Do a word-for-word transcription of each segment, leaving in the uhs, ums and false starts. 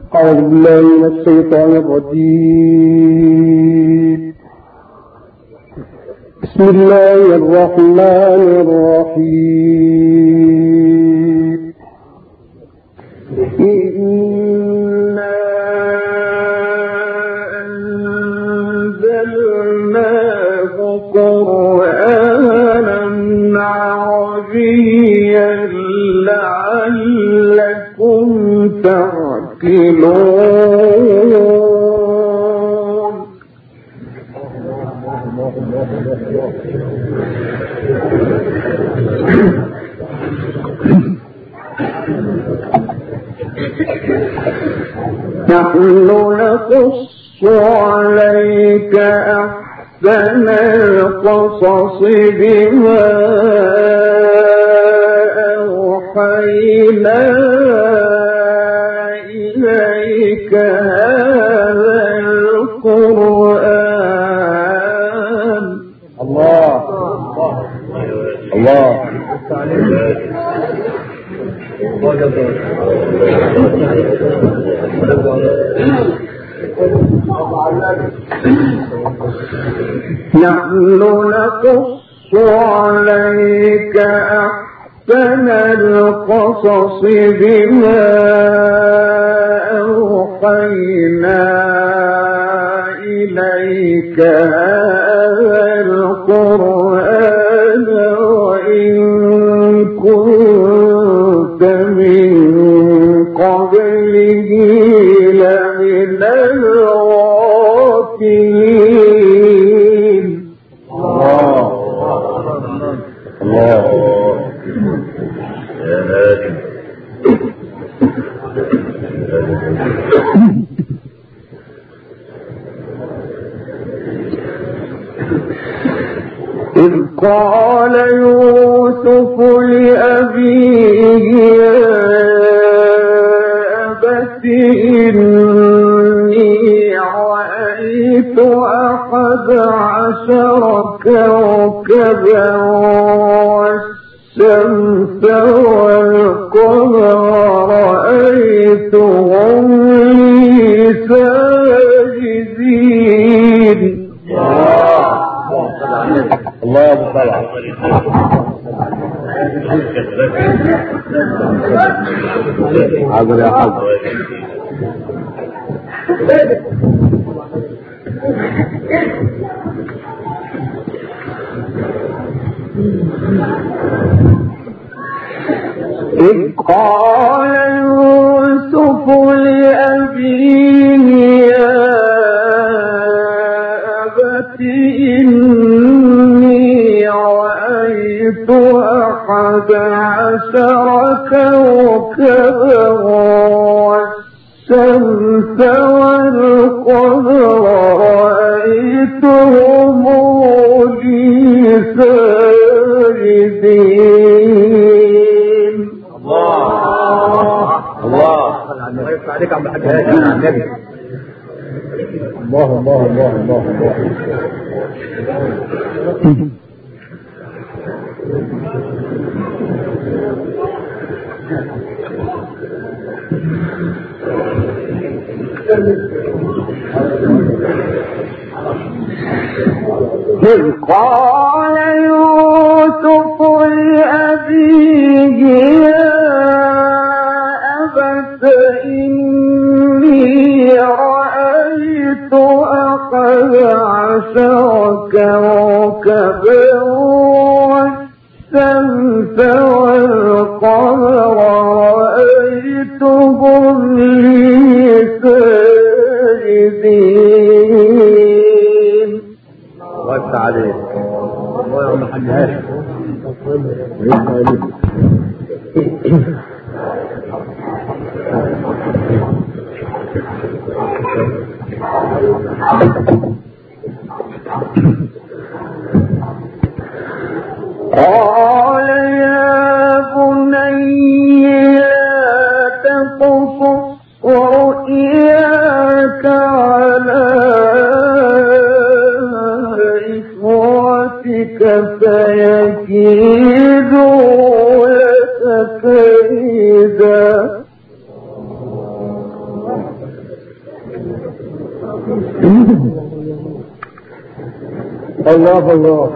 أعوذ بالله من الشيطان الرجيم. بسم الله الرحمن الرحيم. إنا أنزلناه قرآنا عربيا لعلكم تعقلون. نحن نقص عليك أحسن القصص بما أوحينا إليك هذا القرآن. الله الله نحن نقص عليك أحسن القصص بما أوحينا إليك هذا القرآن وإن كنت من قبله لمن الغافلين. الله الله يا هادي. إذ قال يوسف لأبيه يا أبت إني رأيت أحد عشر كوكبا والشمس والقمر رأيتهم لي ساجدين. الله أبو طلع. حاضر يا حاضر. إذ قال يوسف لأبيه يا أبت إني رأيت أحد عشر كوكبا والشمس والقمر رأيتهم لي ساجدين. الله الله الله يفتح عليك عبد الحاج هادي على النبي. الله الله الله الله الله. إذ قال يوسف لأبيه يا أبت إني رأيت أحد عشر كوكبا والشمس والقمر رأيتهم لي ساجدين. الله يفتح عليك. الله يا عم الحاج هاشم. ويفتح عليك. قال يا بني لا تقصص رؤياك على إخوتك فيكيدوا لك كيدا. الله الله.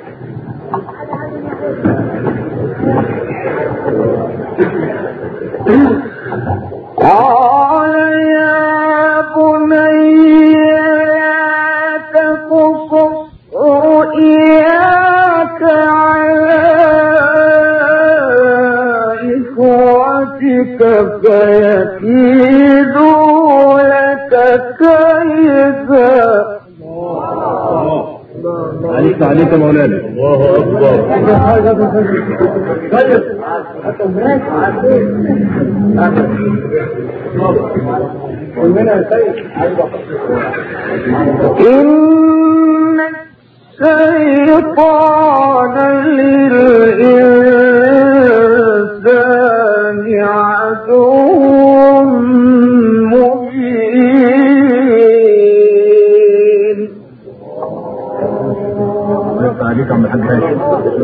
قال يا بني لا تقصص رؤياك على إخوتك فيكيدوا لك كيدا. عليك عليك مولانا. الله اكبر. إن الشيطان للإنسان عدو مبين. عليك عم الحاج هاشم.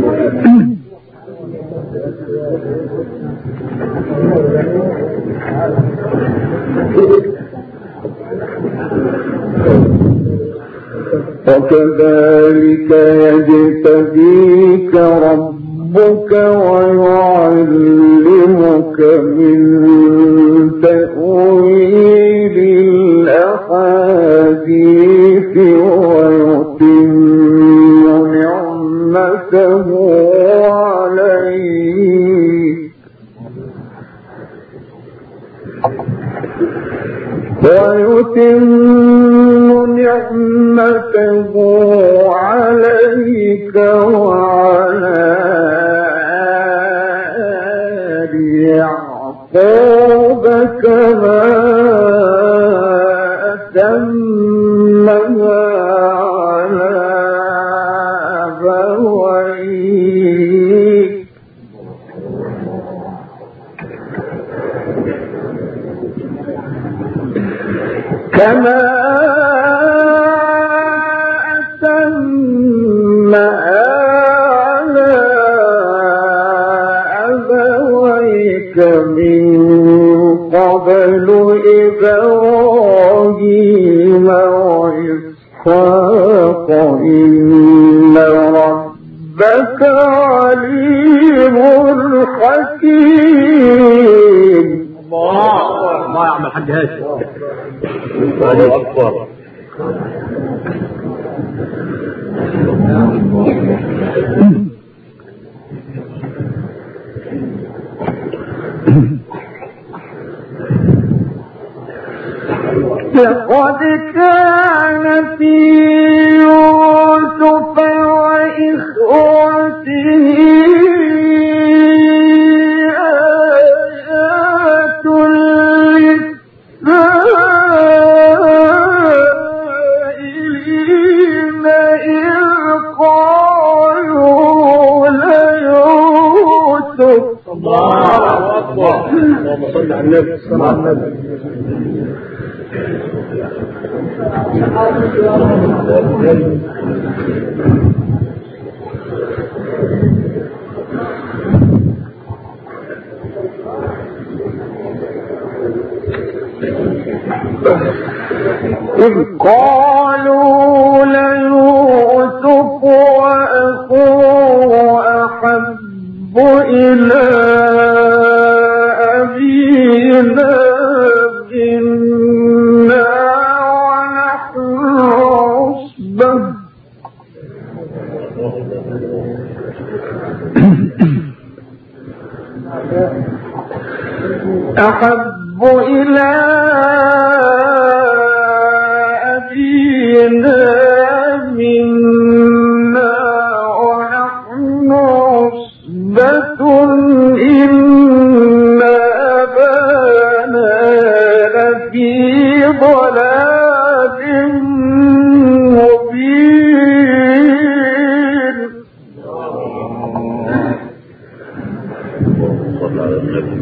وكذلك يجتبيك ربك ويعلمك من تأويل الأحاديث ويتم نعمته عليك ويتم نعمته عليك وعلى آل يعقوب كما أتمها على أبويك كما أتمها على أبويك من قبل إبراهيم وإسحاق إن ربك عليم حكيم. الله الله يا عم الحاج هاشم. الله اكبر. لقد كان في يوسف وإخوته آيات للسائلين إذ قالوا ليوسف. الله اكبر. اللهم صل على النبي. صلى على النبي. إذ قالوا ليوسف وأخوه أحب إلى أبينا منا ونحن عصبة أحب إلى أبينا منا ونحن عصبة إن أبانا لفي ضلال مبين. صلى على النبي.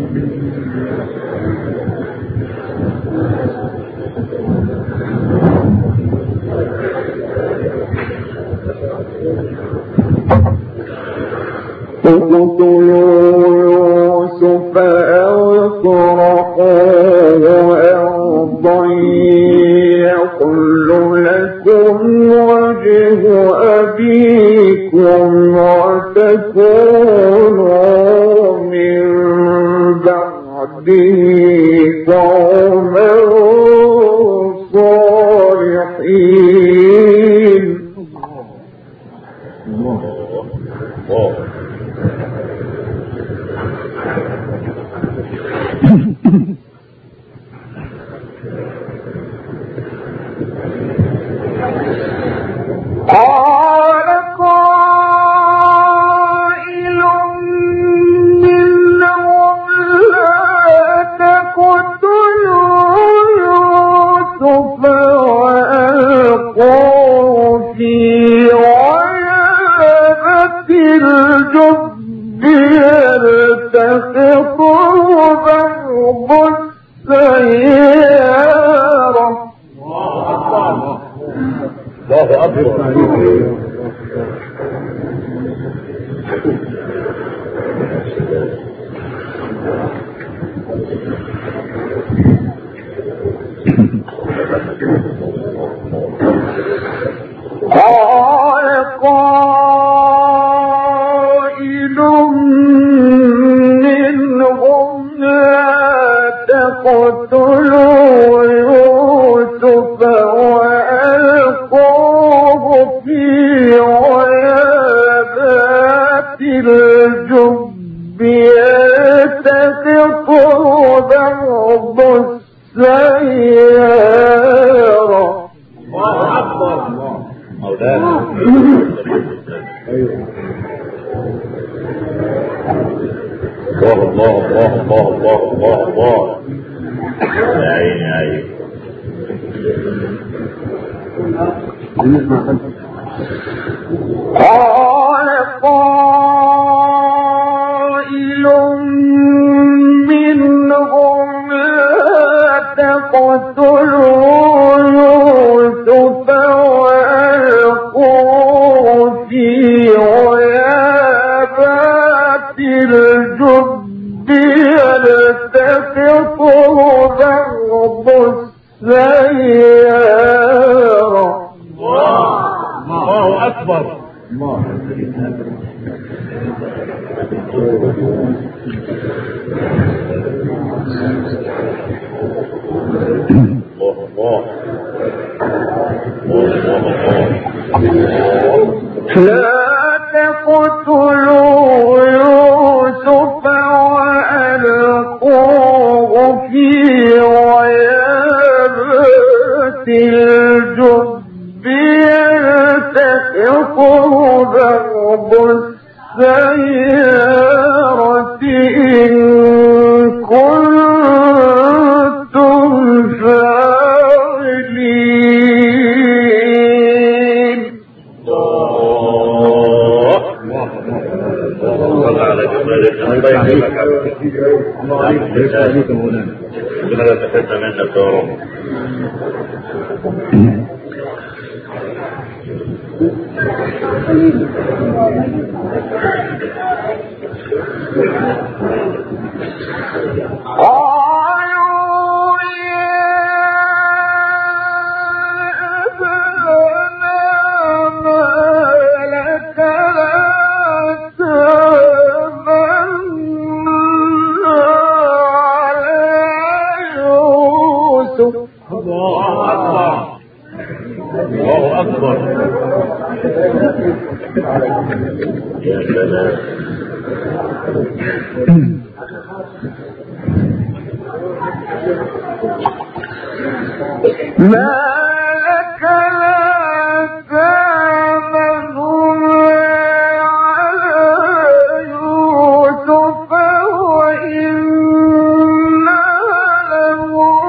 اقتلوا يوسف أو اطرحوه أرضا يخل تكونوا من بعده قوما صالحين. قال قائل منهم لا تقتلوا يوسف وألقوه في غيابة الجب يلتقطه بعض السيارة. الله أكبر. قال قائل منهم لا تقتلوا يوسف وألقوه في غيابات الجب يلتقطه بعض السيارة. الله أكبر. مولانا الله الله الله الله الله الله. يا عيني يا عيني. قال قائل منهم لا تقتلوا يوسف وألقوه في غيابات الجب يلتقطه بعض السيارة. الله أكبر. الله لا تقتلوا يوسف وألقوه في غيابات الجب يلتقطه بعض السيارة إن كنتم فاعلين. على جمالك الله يحفظك. الله عليك مولانا. ربنا لا تفت منك يا رب. الله أكبر. يا سلام. ما لك لا تأمنون على يوسف وإنا له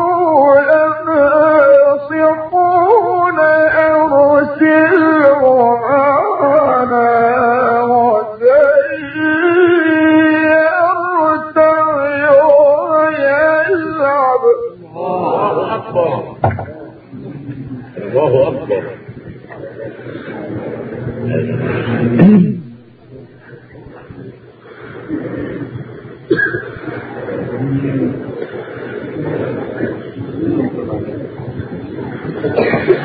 لناصحون أرسله معنا غدا يرتع ويلعب. الله أكبر. الله أكبر.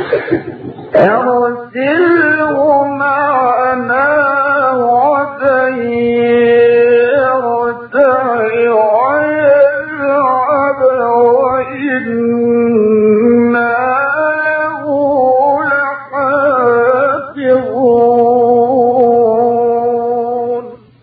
أرسله معنا غدا وإنا له لحافظون.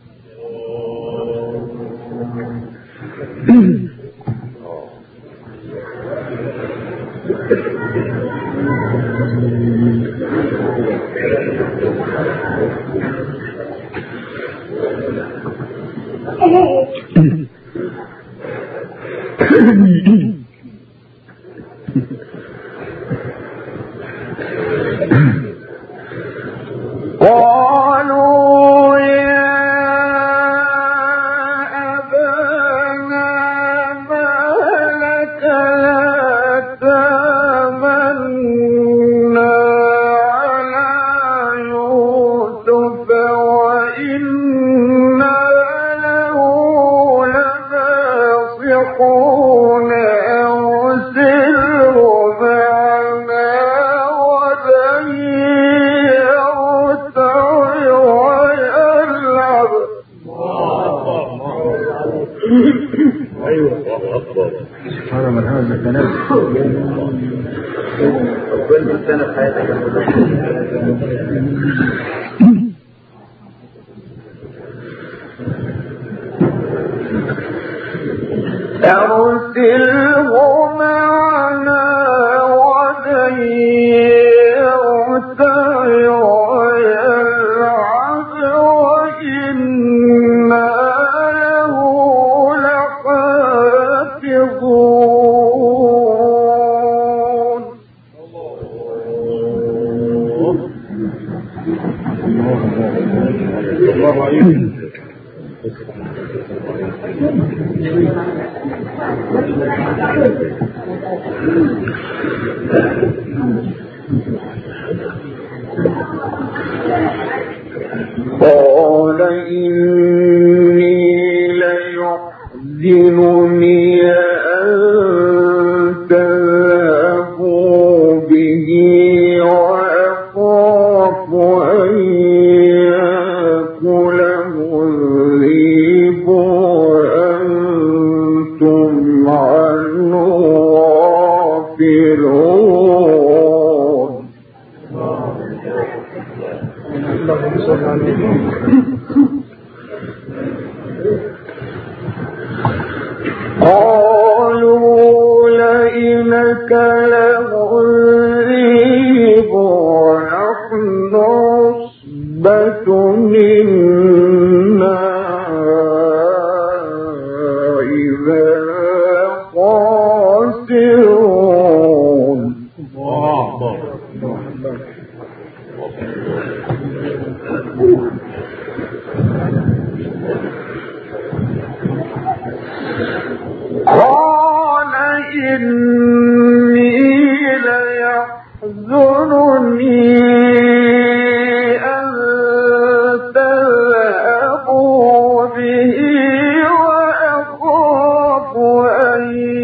قالوا يا أبانا ما لك لا تأمنا على يوسف وإنا له لناصحون أرسله معنا ولن يرتع ويلعب. ايوه هذا من هذا الكلام كل سنه في حياتك. أرسله معنا ولن يرتع ويلعب وإنا له لحافظون. الله عليك. قال إني ليحزنني أن تذهبوا به وأخاف أن يأكله الذئب وأنتم عنه غافلون. قالوا لئن أكله الذئب ونحن عصبة إنا إذا خاسرون. قال إني ليحزنني أن تذهبوا به وأخاف أن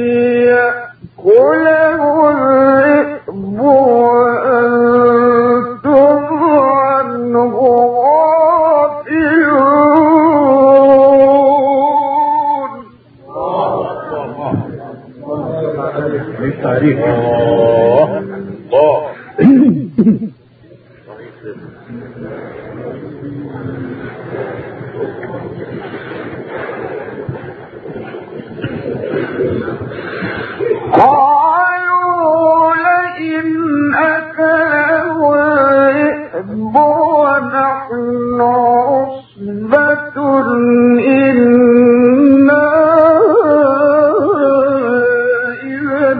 يأكله الذئب وأنتم عنه غافلون. بالتعريف. قالوا لئن أكله الذئب ونحن عصبة إنا إذا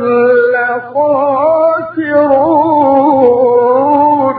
لخاسرون.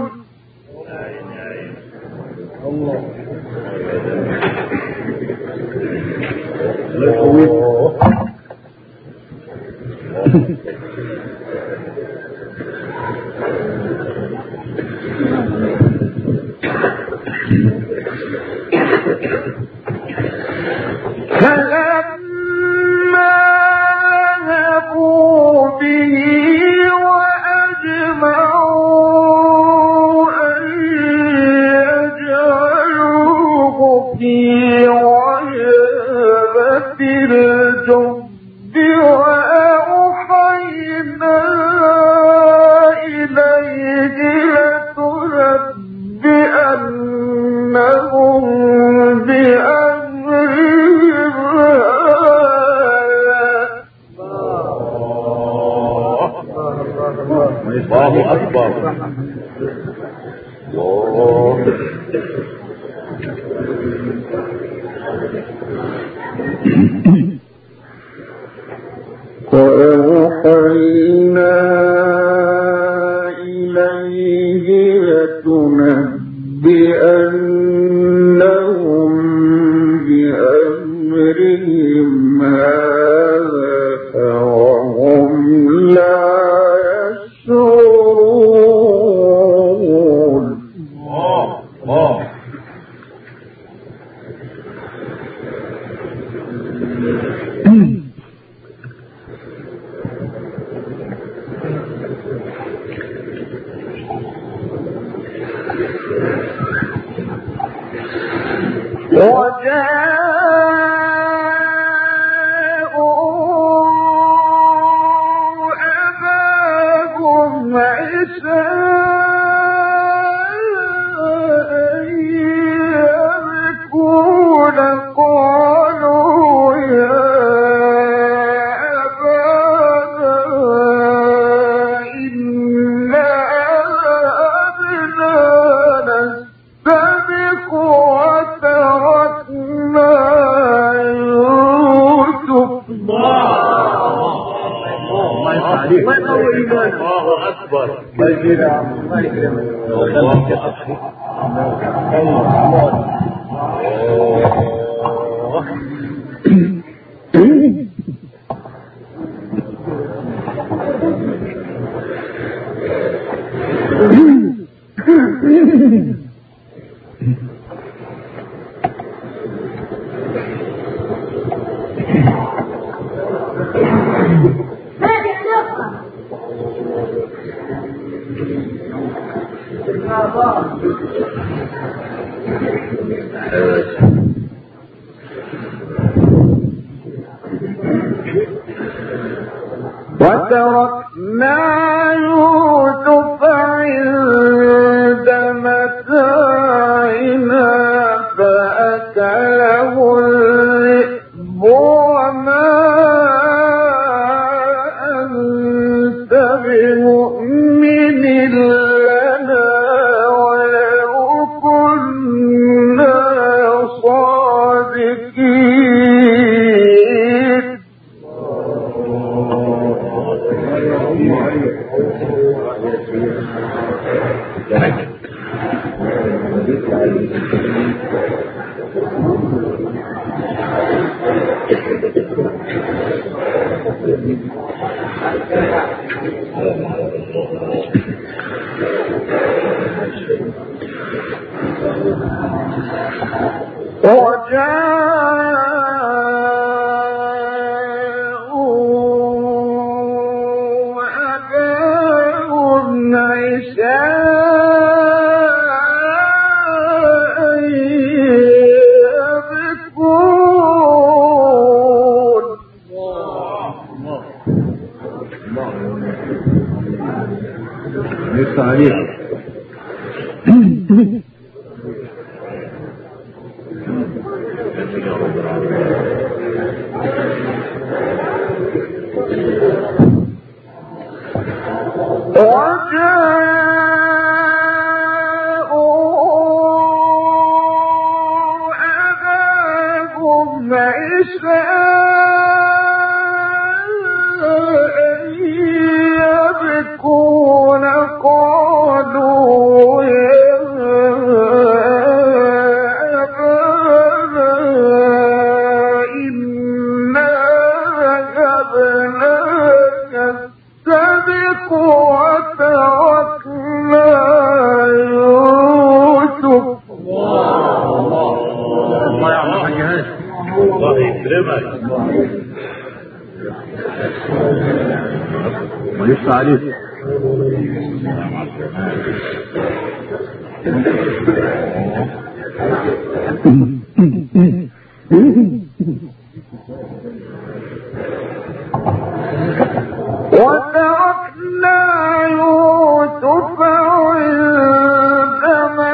فلما ذهبوا به وأجمعوا الله أكبر. الله. وأوحينا إليه لتنبئنهم بأمرهم هذا وهم لا يشعرون. الله. وجاءوا أباهم عشاء يبكون قالوا يا أبانا إنا ذهبنا نستبق وتركنا يوسف. الله أكبر. وتركنا يوسف عند متاعنا فأكله الذئب وما أنت بمؤمن لنا ولو كنا صادقين. وجاءوا أباهم عشاء يبكون. لسه عليك. يبكون قالوا يا أبانا إنا ذهبنا نستبق وتركنا يوسف. الله يعلمك. الله يكرمك. ولسه عليك. وتركنا يوسف عند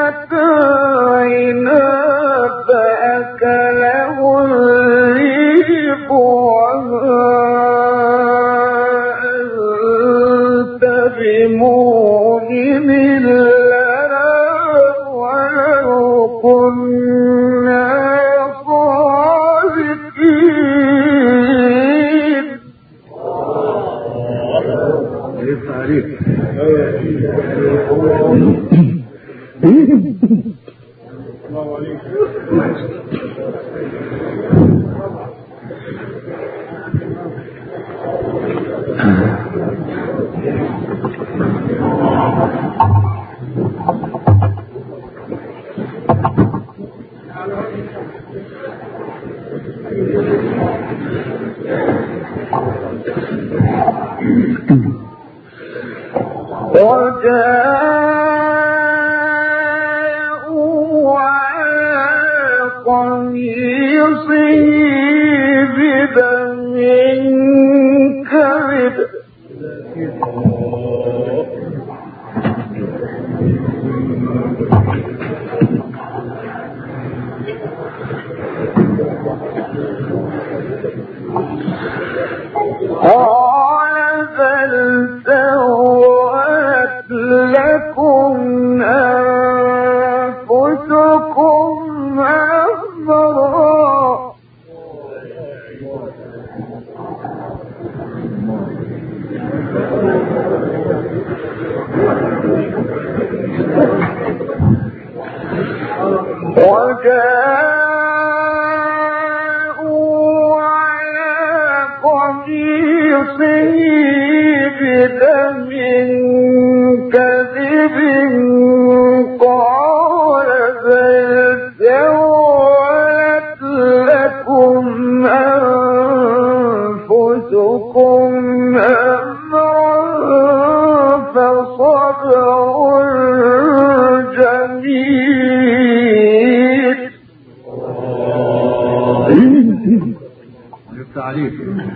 متاعنا فأكله الذئب وما أنت بمؤمن لنا ولو كنا صادقين. وجاءوا على قميصه بدم كذب قال بل سولت لكم أنفسكم أمرا وجاءوا على قميصه بدم كذب قال بل سولت لكم أنفسكم أمرا فصبر جميل. التعريف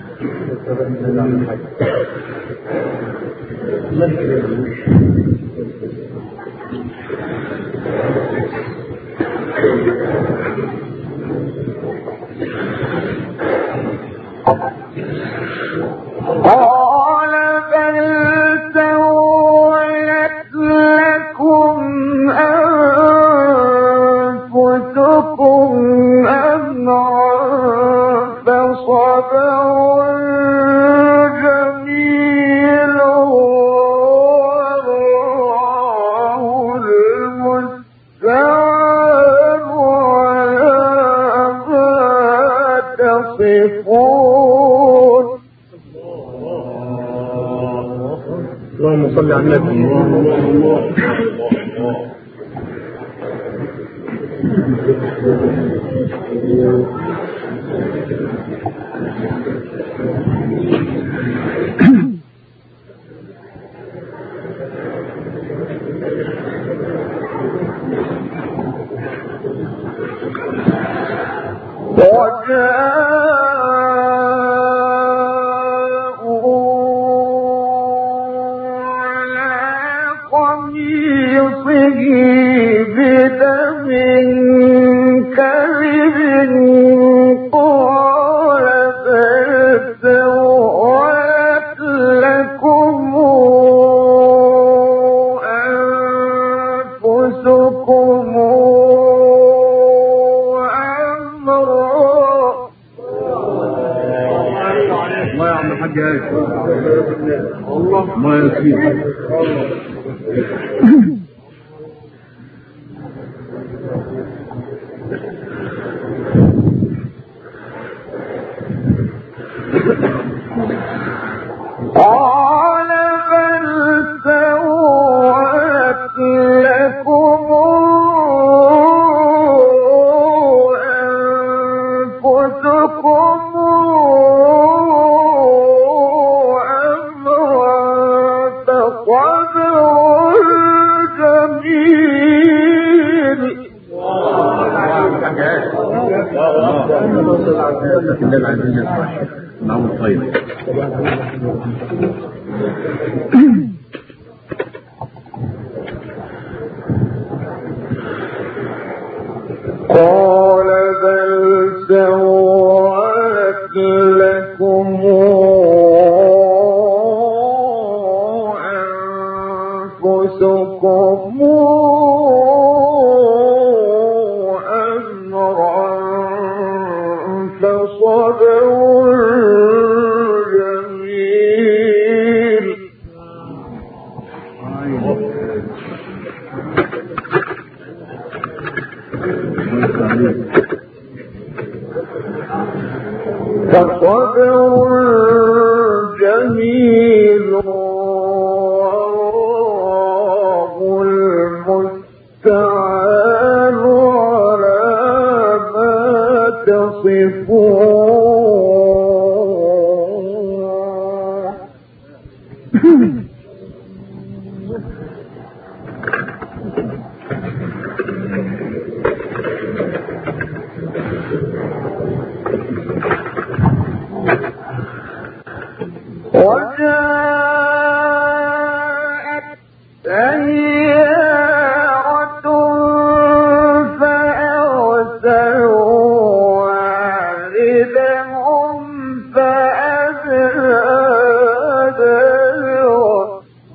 قال بل سولت لكم أنفسكم أمرا فصبر جميل والله المستعان على ما تصفون. اللهم صل على النبي. ما يكفي. قال بل سولت لكم أنفسكم قال بل سولت لكم أنفسكم أمرا فصبر جميل. فصبر جميل والله المستعان على ما تصفون. وجاءت سيارة فأرسلوا واردهم فأدلى دلوه.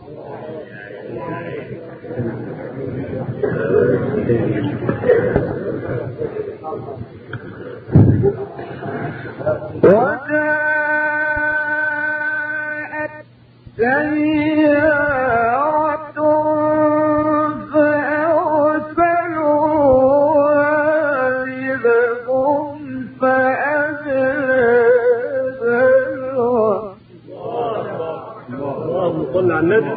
سيارة فأرسلوا واردهم فأدلى دلوه. اللهم صل على النبي.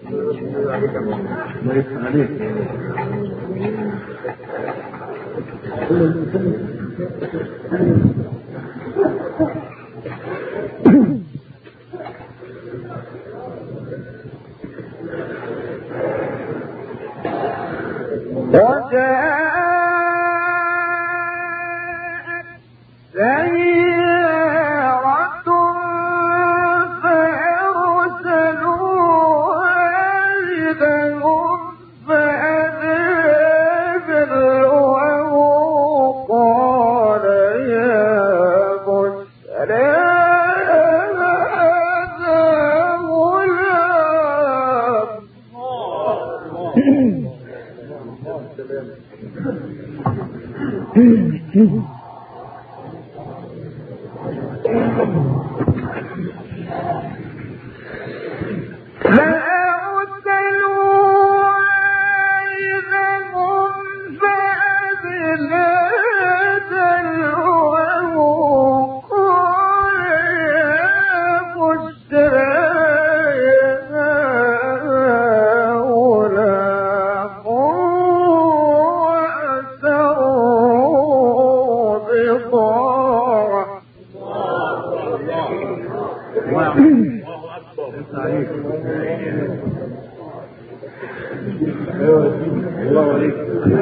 الله يفتح عليك. وجاءت سيارة فأرسلوا واردهم فأدلى دلوه قال يا بشرى هذا غلام. الله عليك.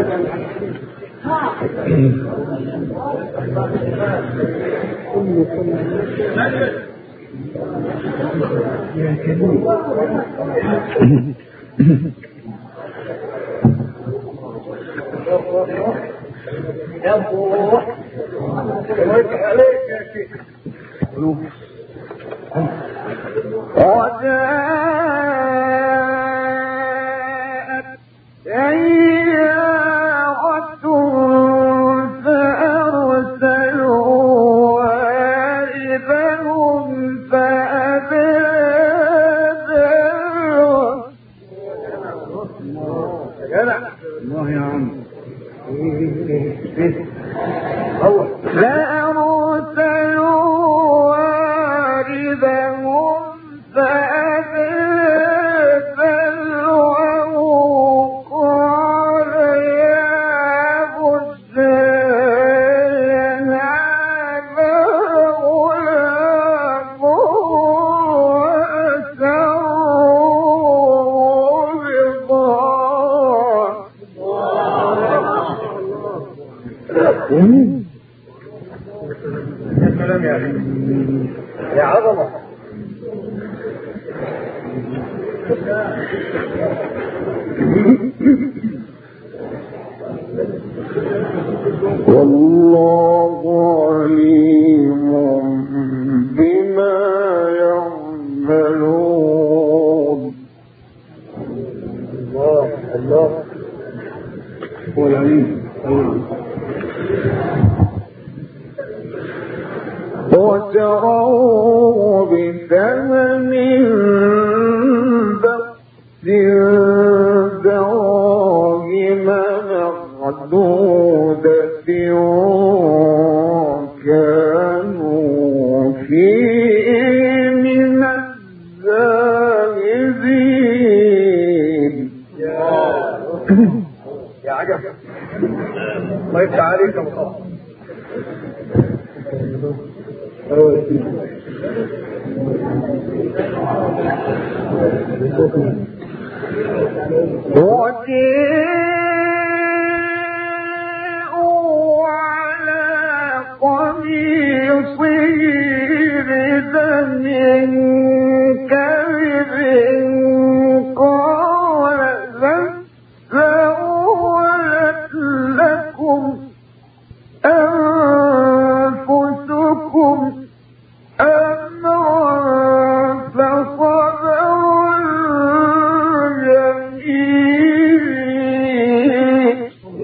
يا ابو عليك يا شيخ. وجاءت سيارة فأرسلوا واردهم فأدلى دلوه. الله يا عم. فأرسلوا واردهم فأدلى دلوه قال يا بشرى هذا غلام وأسروا بضاعة. يا سلام يا أخي يا عظمة. والله عليم بما يعملون. وشروه بثمن بخس دراهم معدودة وكانوا فيه من الزاهدين. يا عجب الله يفتح عليك يا مصطفى. وجاءوا على قميصه بدم كذب قال سولت لكم أنفسكم أمرا فصبر جميل.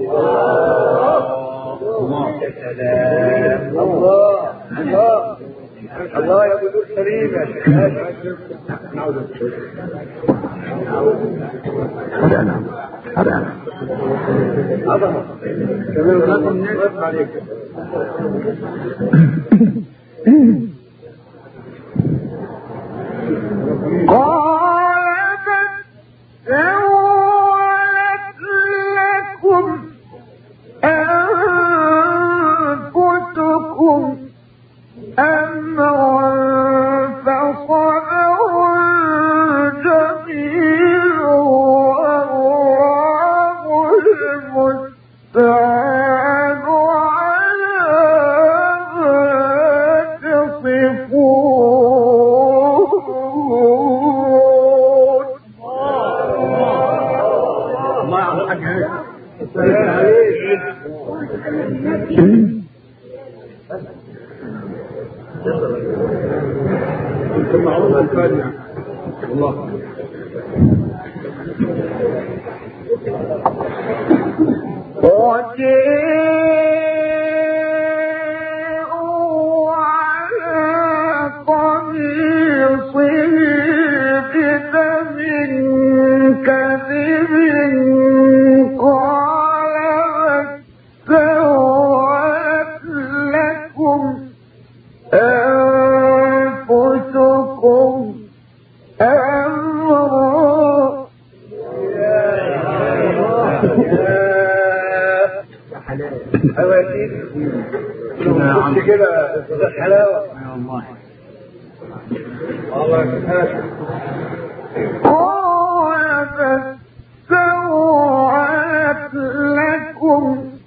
الله الله الله يا بدور سليم يا شيخ. هذا أنا هذا أنا عظمة كمان لكم الناس عليك. قال سولت لكم أنفسكم أمرا فصبر جميل والله المستعان على ما تصفون. الله يعطيك الحاج السلام عليك. انت معروف الفاجع والله. وجاءوا على قميصه بدم كذب قال سولت لكم أنفسكم أمرا. ايوه يا سيدي خش كده حلاوه والله الله يفتح. قال سولت لكم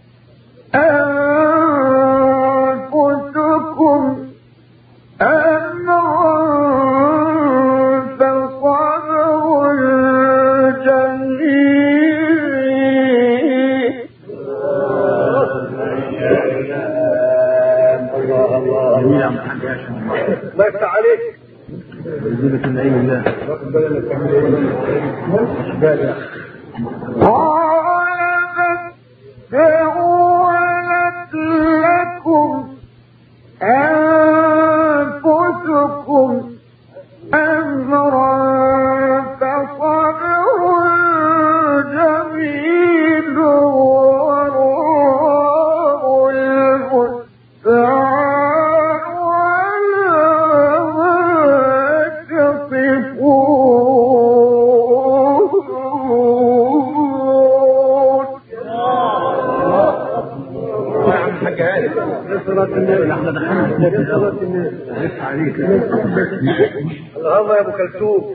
أنفسكم أمرا فصبر جميل. الله الله جميل يا محمد يا شيخ. الله يفتح عليك. جزيلة النعيم الله. واخد بالك تعمل ايه؟ مش بالك. قال سولت لكم أنفسكم أمرا فصبر جميل والله المستعان على ما تصفون. الحاج علي صلاة النبي. احنا دخلنا في صلاة النبي. لسه عليك اللهم يا ابو كلثوم.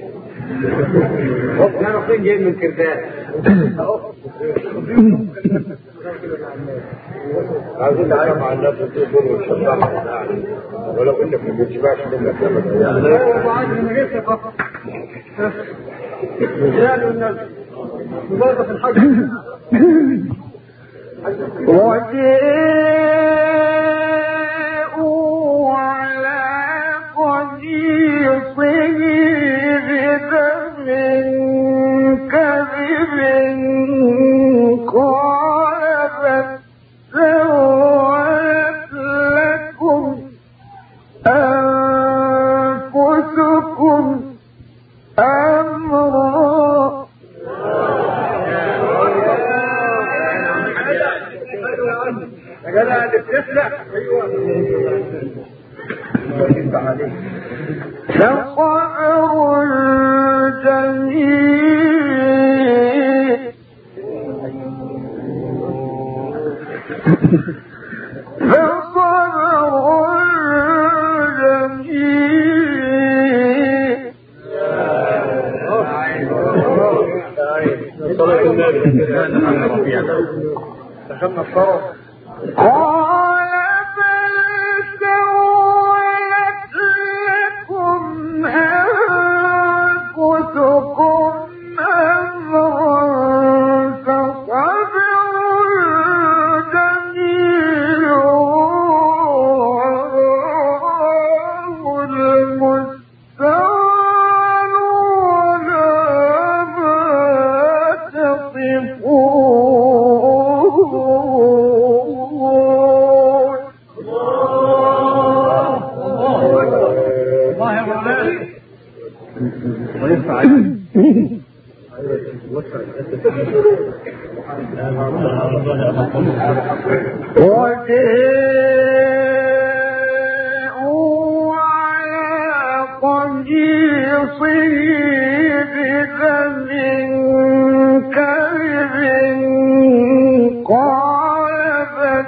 احنا رايحين جايين من كرداس. عايزين نعرف عن الناس دول ونشجعهم ولو انك ما بتشبعش منك ابدا. وبعد من غير فقط. رجال الناس مبارك في الحج. وجاءوا على قميصه بدم كذب قال اللي بتفلح. ايوه فصبر جميل فصبر جميل صلاة النبي دخلنا الصلاة. قال بل سولت لكم أنفسكم أمرا فصبر جميل والمستعان على ما تصفون. الله يا مولانا. وينفع وجاءوا على قميصه بدم كذب قال بل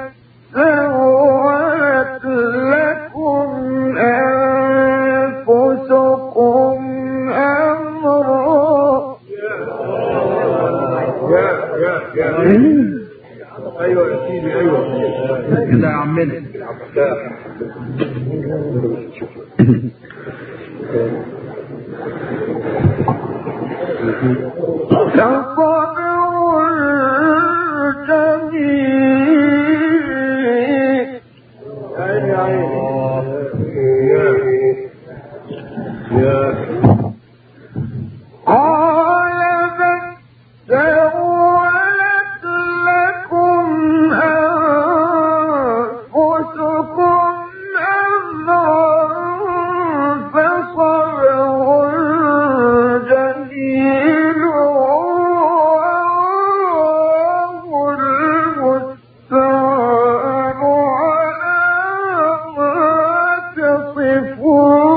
سولت لكم أنفسكم أمرا. يا يا يا ايوه يا سيدي ايوه كده يا عمنا. فصبر جميل عيني عيني يا يا قال بل سولت لكم أنفسكم أمرا فصبر جميل والمستعان على ما تصفون.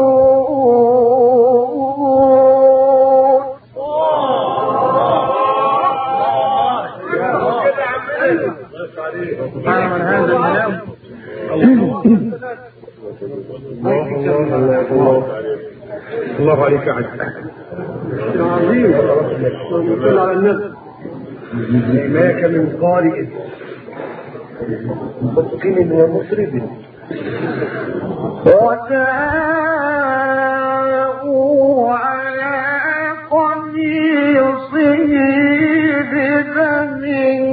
أنا من هذا الكلام. الله الله الله الله عليك يا عزيز. عظيم. صل على النبي. إنك من قارئ متقن ومطرب. وجاءوا على قميصه بدم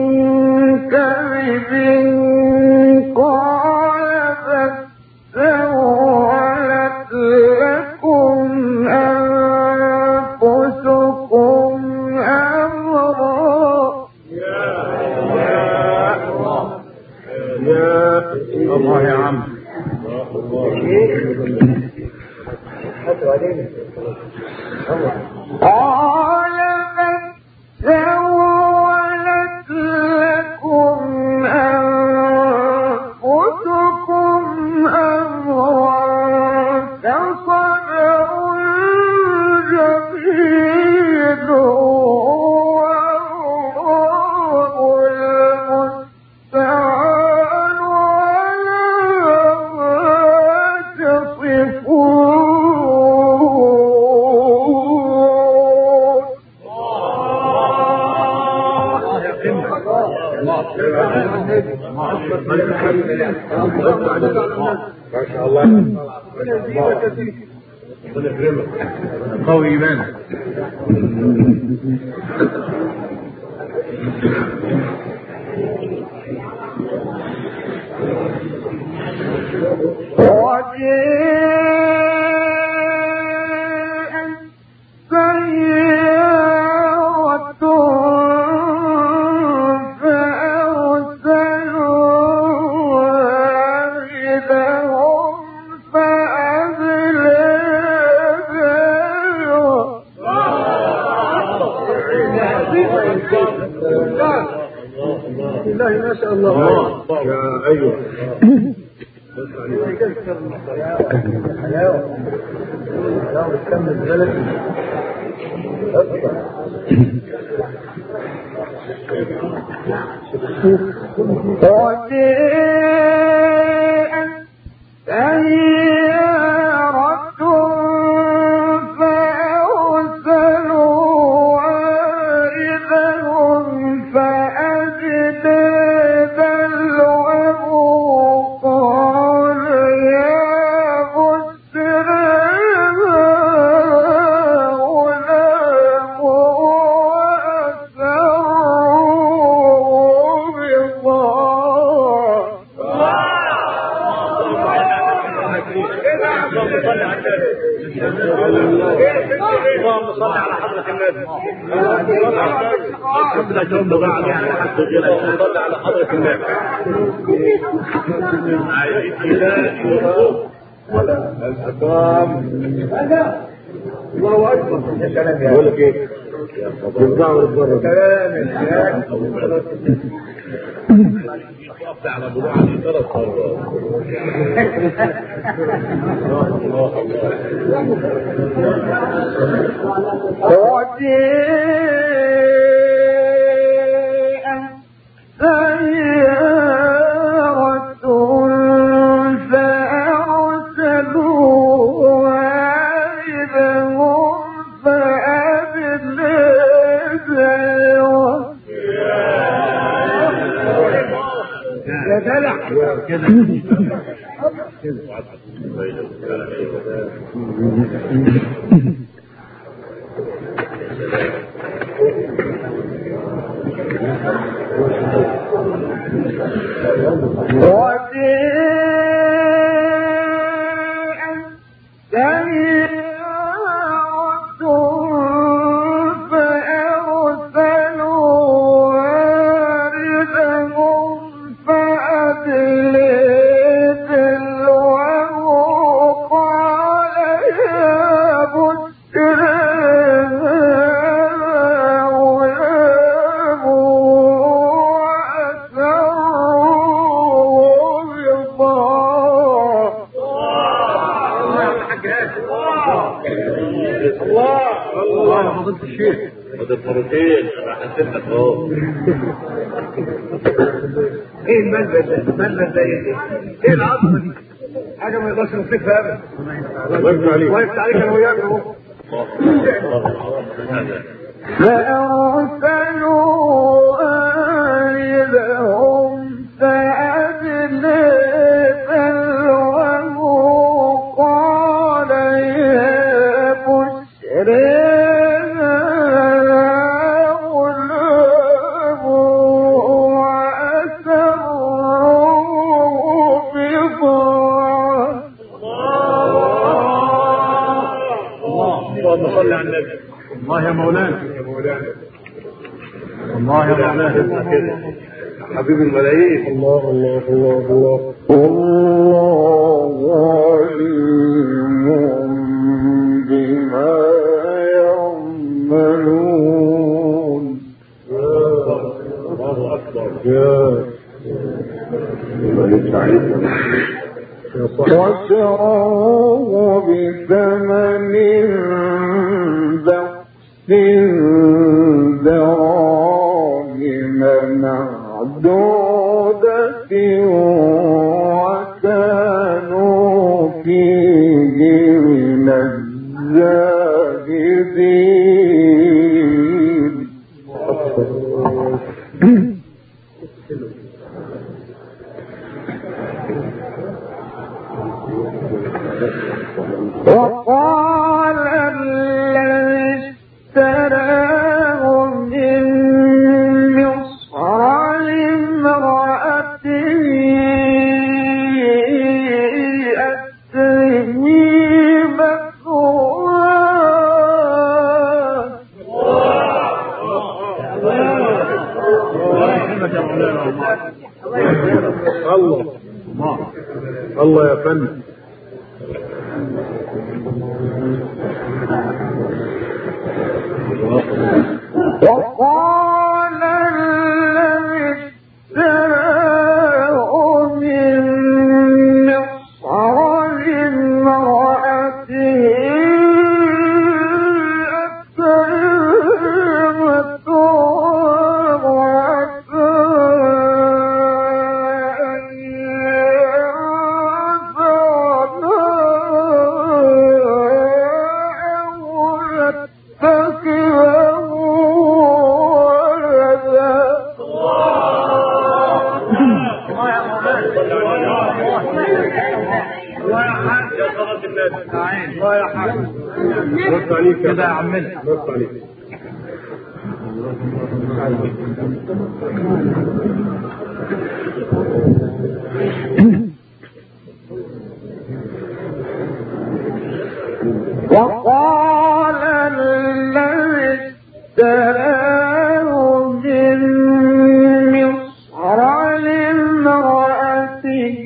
كذب قال بل سولت لكم أنفسكم أمرا. يا الله يا عم. قال بل سولت لكم أنفسكم أمرا فصبر جميل والمستعان على ما تصفون. ما شاء الله. قوي ايمانك. وجاءت سيارة فأرسلوا واردهم فأدلى الله ما شاء الله. ايوه الله اكبر يا سلام يا ولد ايه يرجعوا للبر كلام الحياه على بضاعه ثلاث ايه الملبس ده؟ الملبس ده ايه؟ ايه العظمه دي؟ حاجه ما يقدرش نمسكها ابدا. وقفت عليك وقفت عليك انا وياك اهو. فأرسلوا آيلهم فأدلى بلوه قال يا بشرى صلى على النبي. الله يا مولانا يا مولانا الله يا مولانا حبيب الملايين. الله الله الله الله الله عليم بما يعملون. الله اكبر يا وشروه بثمن بخس دراهم معدودة وكانوا فيه من الزاهدين. وقال الذي اشتراه من مصر لامرأته أكرمي مثواه. الله الله يا فندم. وقال الذي اشتراه نص عليك كده يا عمنا. نص عليك. وقال الذي اشتراه من مصر لامرأته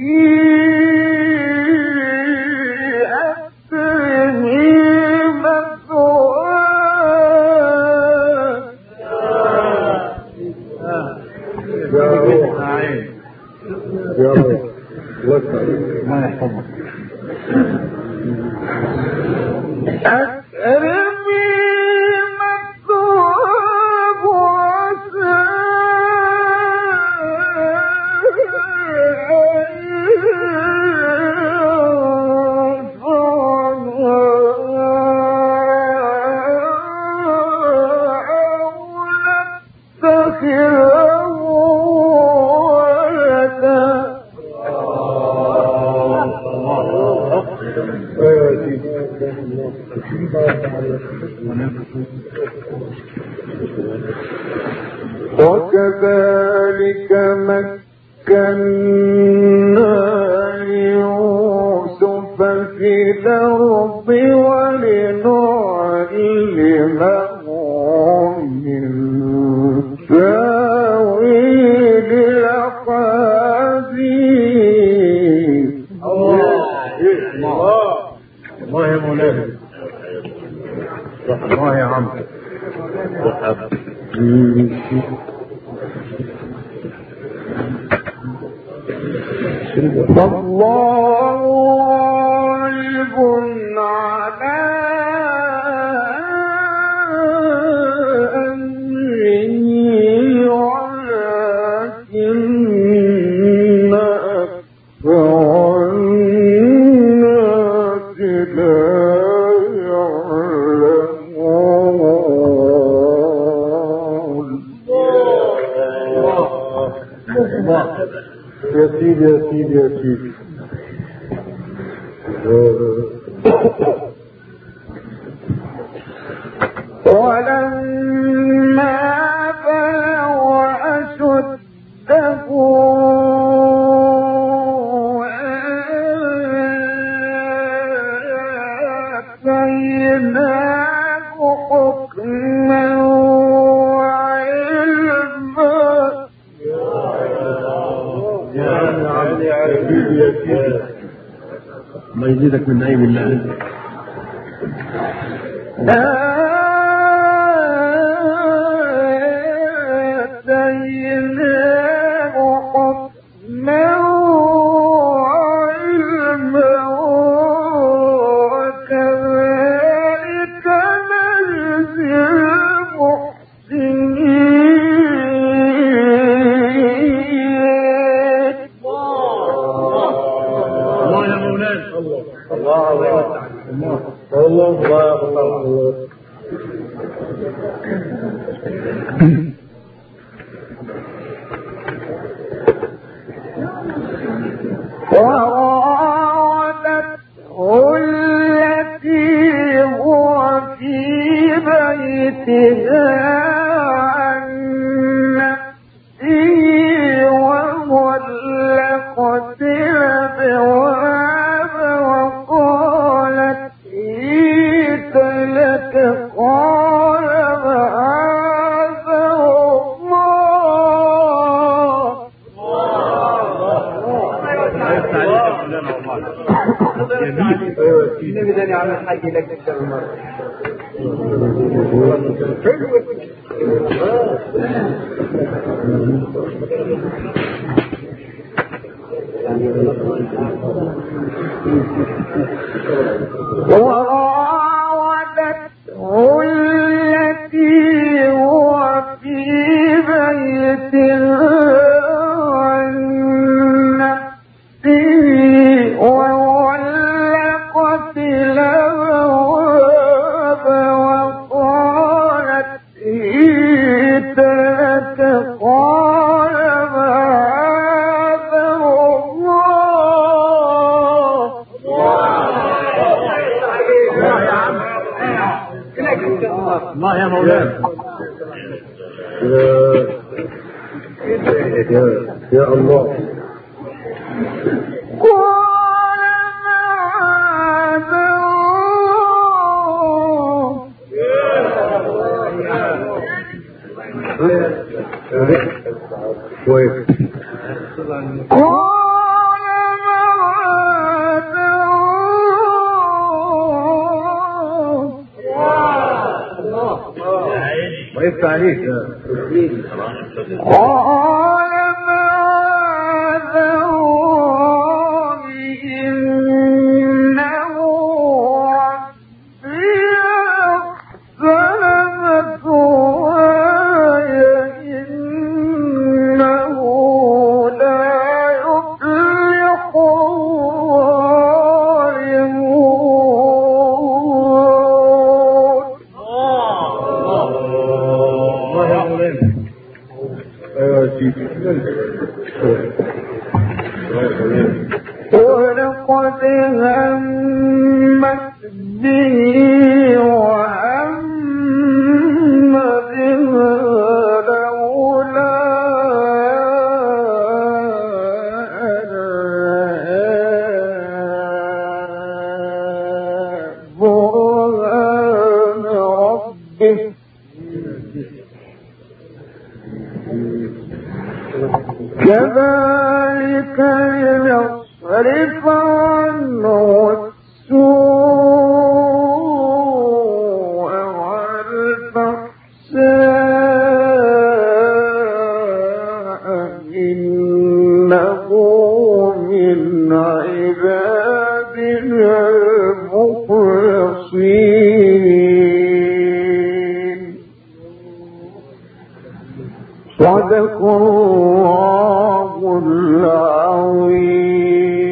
أكرمي مثواه. يا روح عين يا روح نص عليك. ما يحفظك. أكرمي مثواه وعسى وكذلك مكنا ليوسف في الأرض ولنعلمه من تأويل الأحاديث. الله الله يا مولانا. الله يا عم. والله غالب على أمره ولكن أكثر الناس لا يعلمون. يا سيدي يا سيدي يا سيدي. ولما بلغ أشده آتيناه حكما وعلما. الله يزيدك من نعيم الله. آتيناه حكما وعلما وكذلك نجزي المحسنين. الله يا مولانا. الله الله الله الله الله. وراودته التي هو في بيتها عن نفسه وغلقت الأبواب وقالت هيت لك قال معاذ النبي ده يعمل حاجة لك أكثر من مرة. وراودته التي هو في بيتها عن نفسه وغلقت الأبواب وقالت هيت لك قال معاذ الله. يا يا الله كويس ما يفتح عليك ولقد همت به وهم بها لولا برهان ربه كذلك لنصرف عنه السوء والفحشاء إنه من عبادنا المخلصين. صدق الله العظيم.